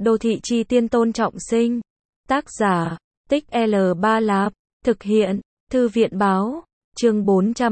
Đô thị chi tiên Tôn Trọng Sinh. Tác giả, Tích L3 Lạp. Thực hiện, Thư viện báo. Chương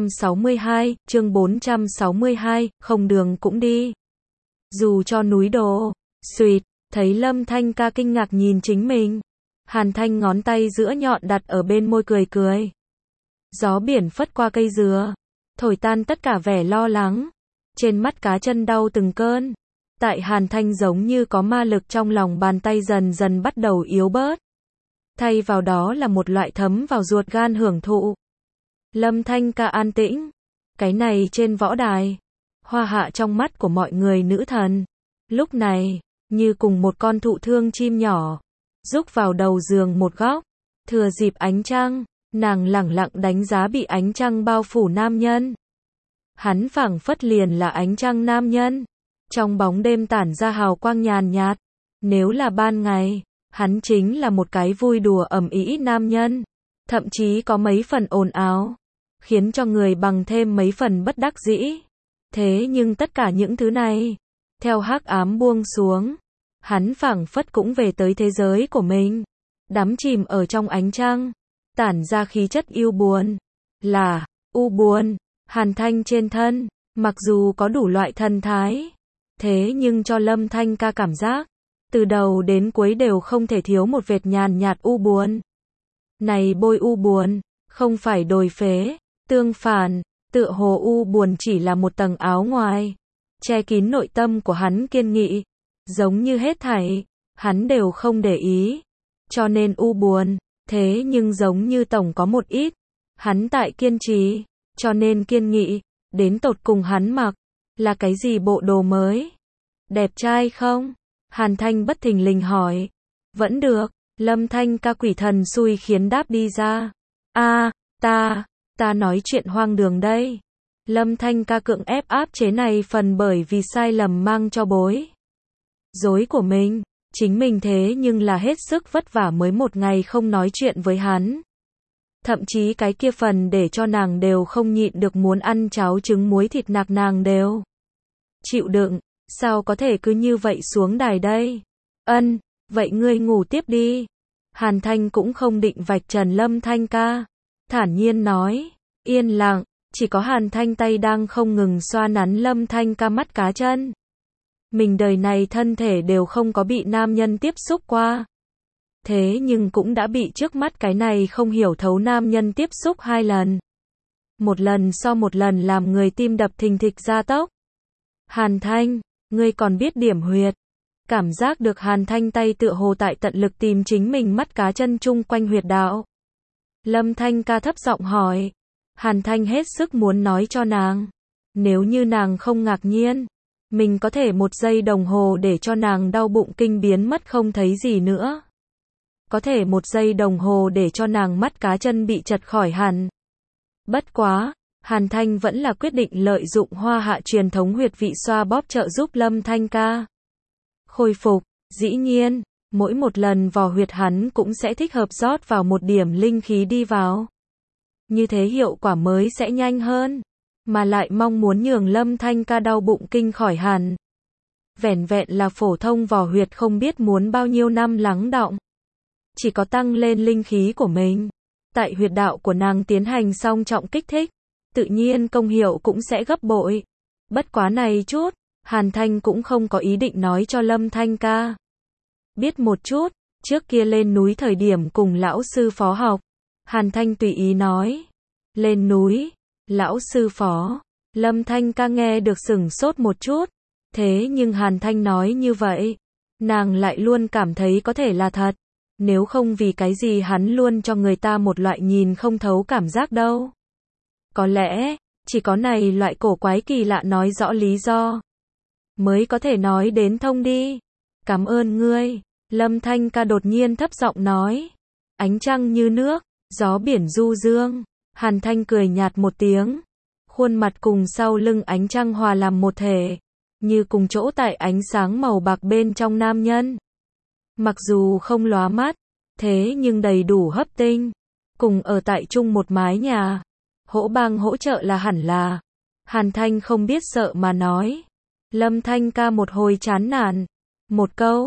462, không đường cũng đi. Dù cho núi đổ. Xuyệt, thấy Lâm Thanh Ca kinh ngạc nhìn chính mình. Hàn Thanh ngón tay giữa nhọn đặt ở bên môi cười cười. Gió biển phất qua cây dừa, thổi tan tất cả vẻ lo lắng. Trên mắt cá chân đau từng cơn. Tại Hàn Thanh giống như có ma lực trong lòng bàn tay dần dần bắt đầu yếu bớt. Thay vào đó là một loại thấm vào ruột gan hưởng thụ. Lâm Thanh Ca an tĩnh. Cái này trên võ đài. Hoa hạ trong mắt của mọi người nữ thần. Lúc này, như cùng một con thụ thương chim nhỏ. Rúc vào đầu giường một góc. Thừa dịp ánh trăng, nàng lẳng lặng đánh giá bị ánh trăng bao phủ nam nhân. Hắn phảng phất liền là ánh trăng nam nhân. Trong bóng đêm tản ra hào quang nhàn nhạt. Nếu là ban ngày, hắn chính là một cái vui đùa ầm ĩ nam nhân. Thậm chí có mấy phần ồn ào. Khiến cho người bằng thêm mấy phần bất đắc dĩ. Thế nhưng tất cả những thứ này, theo hắc ám buông xuống, hắn phảng phất cũng về tới thế giới của mình. Đắm chìm ở trong ánh trăng, tản ra khí chất yêu buồn. Là, u buồn, Hàn Thanh trên thân, mặc dù có đủ loại thần thái. Thế nhưng cho Lâm Thanh Ca cảm giác, từ đầu đến cuối đều không thể thiếu một vệt nhàn nhạt u buồn. Này bôi u buồn, không phải đồi phế, tương phản, tựa hồ u buồn chỉ là một tầng áo ngoài, che kín nội tâm của hắn kiên nghị, giống như hết thảy, hắn đều không để ý, cho nên u buồn, thế nhưng giống như tổng có một ít, hắn tại kiên trì, cho nên kiên nghị, đến tột cùng hắn mặc, là cái gì bộ đồ mới? Đẹp trai không? Hàn Thanh bất thình lình hỏi. Vẫn được, Lâm Thanh Ca quỷ thần xui khiến đáp đi ra. Ta nói chuyện hoang đường đây. Lâm Thanh Ca cưỡng ép áp chế này phần bởi vì sai lầm mang cho bối rối của mình. Chính mình thế nhưng là hết sức vất vả mới một ngày không nói chuyện với hắn. Thậm chí cái kia phần để cho nàng đều không nhịn được muốn ăn cháo trứng muối thịt nạc nàng đều chịu đựng, sao có thể cứ như vậy xuống đài đây? Vậy ngươi ngủ tiếp đi. Hàn Thanh cũng không định vạch trần Lâm Thanh Ca. Thản nhiên nói, yên lặng, chỉ có Hàn Thanh tay đang không ngừng xoa nắn Lâm Thanh Ca mắt cá chân. Mình đời này thân thể đều không có bị nam nhân tiếp xúc qua. Thế nhưng cũng đã bị trước mắt cái này không hiểu thấu nam nhân tiếp xúc 2 lần. Một lần so một lần làm người tim đập thình thịch gia tốc. Hàn Thanh, ngươi còn biết điểm huyệt. Cảm giác được Hàn Thanh tay tựa hồ tại tận lực tìm chính mình mắt cá chân chung quanh huyệt đạo. Lâm Thanh Ca thấp giọng hỏi. Hàn Thanh hết sức muốn nói cho nàng. Nếu như nàng không ngạc nhiên, mình có thể 1 giây đồng hồ để cho nàng đau bụng kinh biến mất không thấy gì nữa. Có thể 1 giây đồng hồ để cho nàng mắt cá chân bị chật khỏi hẳn. Bất quá, Hàn Thanh vẫn là quyết định lợi dụng hoa hạ truyền thống huyệt vị xoa bóp trợ giúp Lâm Thanh Ca khôi phục. Dĩ nhiên, mỗi một lần vò huyệt hắn cũng sẽ thích hợp rót vào một điểm linh khí đi vào. Như thế hiệu quả mới sẽ nhanh hơn, mà lại mong muốn nhường Lâm Thanh Ca đau bụng kinh khỏi hẳn. Vẻn vẹn là phổ thông vò huyệt không biết muốn bao nhiêu năm lắng đọng. Chỉ có tăng lên linh khí của mình, tại huyệt đạo của nàng tiến hành song trọng kích thích, tự nhiên công hiệu cũng sẽ gấp bội. Bất quá này chút, Hàn Thanh cũng không có ý định nói cho Lâm Thanh Ca biết một chút. Trước kia lên núi thời điểm cùng lão sư phó học, Hàn Thanh tùy ý nói. Lên núi, lão sư phó. Lâm Thanh Ca nghe được sửng sốt một chút. Thế nhưng Hàn Thanh nói như vậy, nàng lại luôn cảm thấy có thể là thật. Nếu không vì cái gì hắn luôn cho người ta một loại nhìn không thấu cảm giác đâu. Có lẽ, chỉ có này loại cổ quái kỳ lạ nói rõ lý do mới có thể nói đến thông đi. Cảm ơn ngươi. Lâm Thanh Ca đột nhiên thấp giọng nói. Ánh trăng như nước, gió biển du dương. Hàn Thanh cười nhạt một tiếng. Khuôn mặt cùng sau lưng ánh trăng hòa làm một thể, như cùng chỗ tại ánh sáng màu bạc bên trong nam nhân. Mặc dù không lóa mắt, thế nhưng đầy đủ hấp tinh. Cùng ở tại chung một mái nhà, hỗ bang hỗ trợ là hẳn là. Hàn Thanh không biết sợ mà nói. Lâm Thanh Ca một hồi chán nản. Một câu,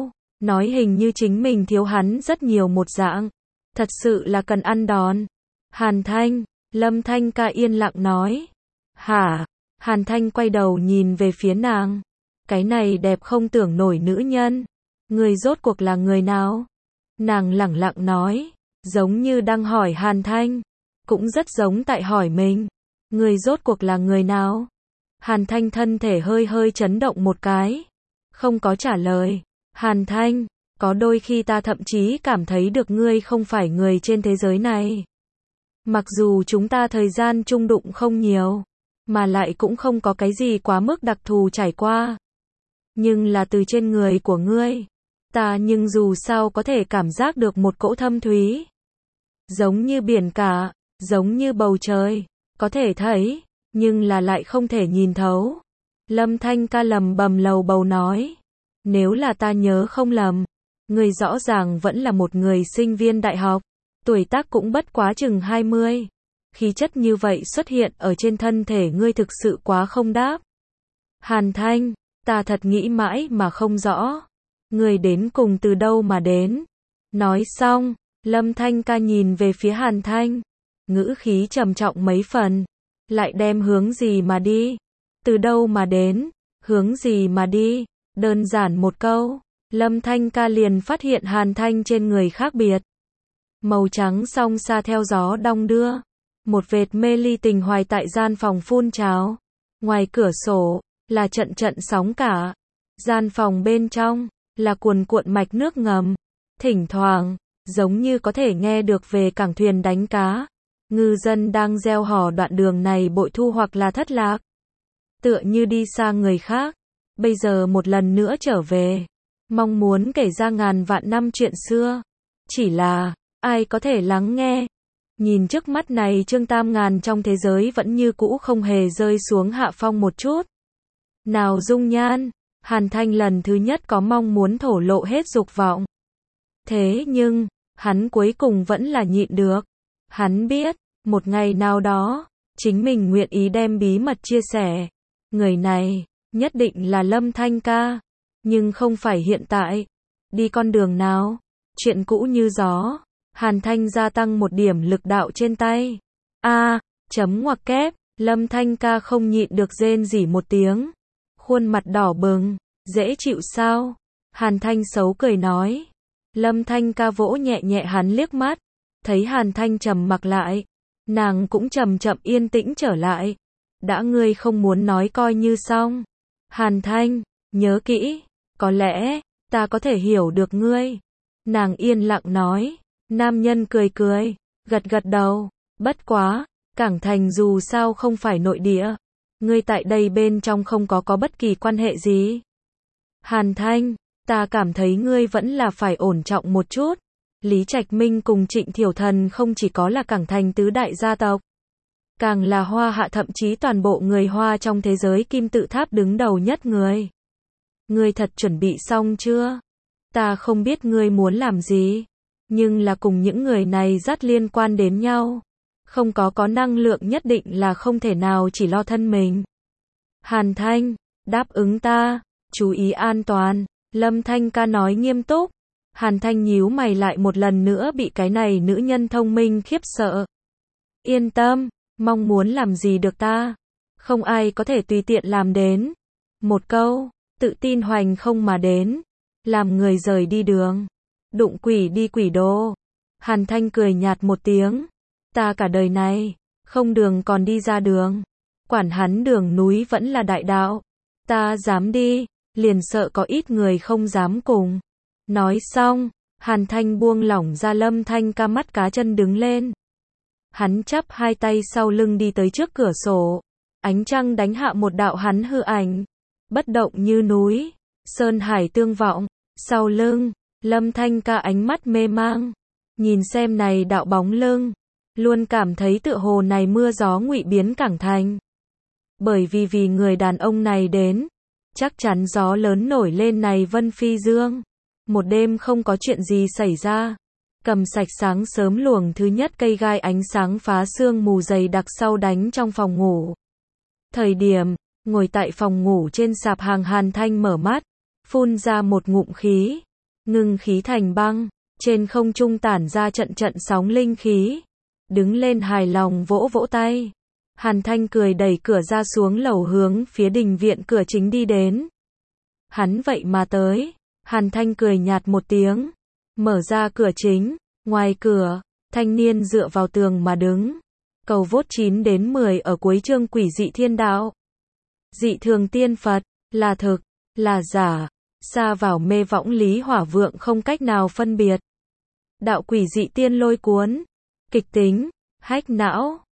nói hình như chính mình thiếu hắn rất nhiều một dạng. Thật sự là cần ăn đòn. Hàn Thanh, Lâm Thanh ca yên lặng nói. Hả? Hàn Thanh quay đầu nhìn về phía nàng. Cái này đẹp không tưởng nổi nữ nhân. Người rốt cuộc là người nào? Nàng lẳng lặng nói. Giống như đang hỏi Hàn Thanh. Cũng rất giống tại hỏi mình. Người rốt cuộc là người nào? Hàn Thanh thân thể hơi hơi chấn động một cái. Không có trả lời. Hàn Thanh, có đôi khi ta thậm chí cảm thấy được ngươi không phải người trên thế giới này. Mặc dù chúng ta thời gian chung đụng không nhiều, mà lại cũng không có cái gì quá mức đặc thù trải qua. Nhưng là từ trên người của ngươi, ta nhưng dù sao có thể cảm giác được một cỗ thâm thúy. Giống như biển cả, giống như bầu trời, có thể thấy, nhưng là lại không thể nhìn thấu. Lâm Thanh ca lầm bầm lầu bầu nói. Nếu là ta nhớ không lầm, ngươi rõ ràng vẫn là một người sinh viên đại học, tuổi tác cũng bất quá chừng 20. Khí chất như vậy xuất hiện ở trên thân thể ngươi thực sự quá không đáp. Hàn Thanh, ta thật nghĩ mãi mà không rõ. Ngươi đến cùng từ đâu mà đến? Nói xong, Lâm Thanh ca nhìn về phía Hàn Thanh, ngữ khí trầm trọng mấy phần. Lại đem hướng gì mà đi? Từ đâu mà đến? Hướng gì mà đi? Đơn giản một câu, Lâm Thanh ca liền phát hiện Hàn Thanh trên người khác biệt. Màu trắng song xa theo gió đong đưa. Một vệt mê ly tình hoài tại gian phòng phun trào. Ngoài cửa sổ, là trận trận sóng cả. Gian phòng bên trong, là cuồn cuộn mạch nước ngầm. Thỉnh thoảng, giống như có thể nghe được về cảng thuyền đánh cá. Ngư dân đang gieo hò đoạn đường này bội thu hoặc là thất lạc. Tựa như đi xa người khác. Bây giờ một lần nữa trở về. Mong muốn kể ra ngàn vạn năm chuyện xưa. Chỉ là, ai có thể lắng nghe. Nhìn trước mắt này Trương Tam Ngàn trong thế giới vẫn như cũ không hề rơi xuống hạ phong một chút. Nào dung nhan, Hàn Thanh lần thứ nhất có mong muốn thổ lộ hết dục vọng. Thế nhưng, hắn cuối cùng vẫn là nhịn được. Hắn biết, một ngày nào đó, chính mình nguyện ý đem bí mật chia sẻ. Người này, nhất định là Lâm Thanh ca. Nhưng không phải hiện tại. Đi con đường nào? Chuyện cũ như gió. Hàn Thanh gia tăng một điểm lực đạo trên tay. Chấm ngoặc kép. Lâm Thanh ca không nhịn được rên rỉ một tiếng. Khuôn mặt đỏ bừng. Dễ chịu sao? Hàn Thanh xấu cười nói. Lâm Thanh ca vỗ nhẹ nhẹ hắn liếc mắt. Thấy Hàn Thanh trầm mặc lại. Nàng cũng chậm chậm yên tĩnh trở lại. Đã ngươi không muốn nói coi như xong. Hàn Thanh, nhớ kỹ. Có lẽ, ta có thể hiểu được ngươi. Nàng yên lặng nói. Nam nhân cười cười. Gật gật đầu. Bất quá, Cảng Thành dù sao không phải nội địa. Ngươi tại đây bên trong không có bất kỳ quan hệ gì. Hàn Thanh, ta cảm thấy ngươi vẫn là phải ổn trọng một chút. Lý Trạch Minh cùng Trịnh Thiểu Thần không chỉ có là Cảng Thành tứ đại gia tộc. Càng là Hoa Hạ, thậm chí toàn bộ người Hoa trong thế giới kim tự tháp đứng đầu nhất người. Ngươi thật chuẩn bị xong chưa? Ta không biết ngươi muốn làm gì, nhưng là cùng những người này rất liên quan đến nhau. Không có năng lượng nhất định là không thể nào chỉ lo thân mình. Hàn Thanh, đáp ứng ta, chú ý an toàn. Lâm Thanh ca nói nghiêm túc. Hàn Thanh nhíu mày lại một lần nữa bị cái này nữ nhân thông minh khiếp sợ. Yên tâm, mong muốn làm gì được ta. Không ai có thể tùy tiện làm đến. Một câu, tự tin hoành không mà đến. Làm người rời đi đường. Đụng quỷ đi quỷ đô. Hàn Thanh cười nhạt một tiếng. Ta cả đời này, không đường còn đi ra đường. Quản hắn đường núi vẫn là đại đạo. Ta dám đi, liền sợ có ít người không dám cùng. Nói xong, Hàn Thanh buông lỏng ra Lâm Thanh ca, mắt cá chân đứng lên. Hắn chắp hai tay sau lưng đi tới trước cửa sổ. Ánh trăng đánh hạ một đạo hắn hư ảnh. Bất động như núi. Sơn hải tương vọng. Sau lưng, Lâm Thanh ca ánh mắt mê mang. Nhìn xem này đạo bóng lưng. Luôn cảm thấy tựa hồ này mưa gió ngụy biến Cảng Thành. Bởi vì người đàn ông này đến. Chắc chắn gió lớn nổi lên này Vân Phi Dương. Một đêm không có chuyện gì xảy ra. Cầm sạch sáng sớm luồng thứ nhất cây gai ánh sáng phá sương mù dày đặc sau đánh trong phòng ngủ. Thời điểm, ngồi tại phòng ngủ trên sạp hàng, Hàn Thanh mở mắt, phun ra một ngụm khí. ngưng khí thành băng, trên không trung tản ra trận trận sóng linh khí. Đứng lên hài lòng vỗ vỗ tay. Hàn Thanh cười đẩy cửa ra xuống lầu hướng phía đình viện cửa chính đi đến. Hắn vậy mà tới. Hàn Thanh cười nhạt một tiếng, mở ra cửa chính, ngoài cửa, thanh niên dựa vào tường mà đứng. Cầu vốt 9 đến 10 ở cuối chương Quỷ dị thiên đạo. Dị thường tiên Phật, là thực, là giả, xa vào mê võng lý hỏa vượng không cách nào phân biệt. Đạo quỷ dị tiên lôi cuốn, kịch tính, hách não.